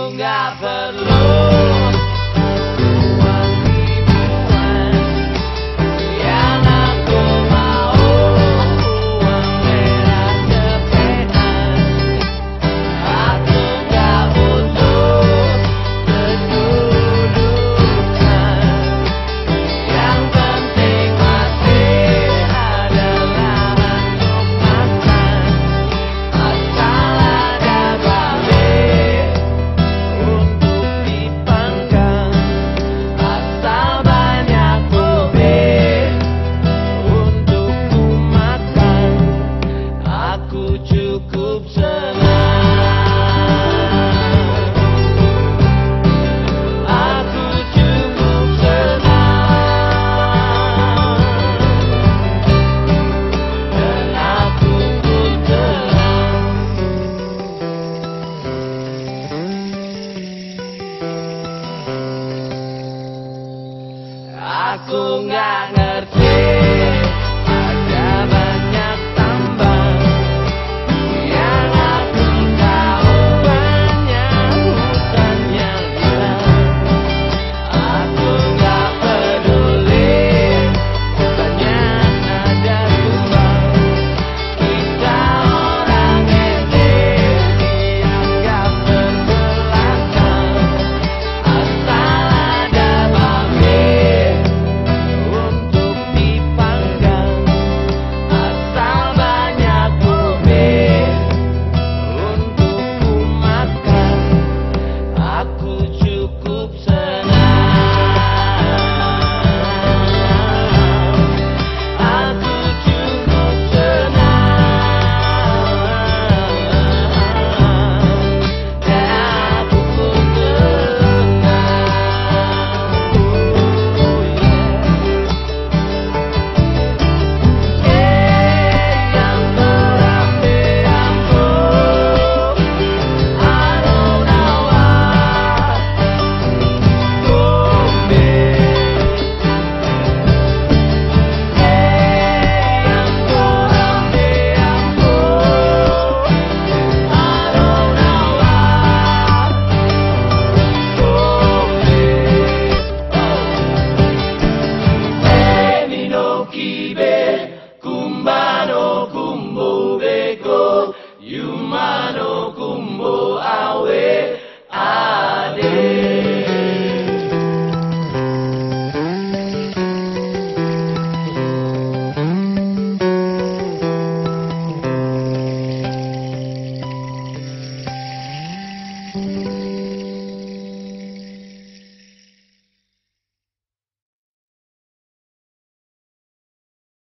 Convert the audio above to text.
nggak perlu uang ribuan. Yang aku mau uang merah cepetan. Aku nggak butuh kedudukan. Yang penting masih adalah untuk makan. Asal ada balik untuk dipanggang. Asal banyak bobek untuk ku makan. Aku cukup senang. Aku cukup senang. Dan aku pun tenang. Aku nggak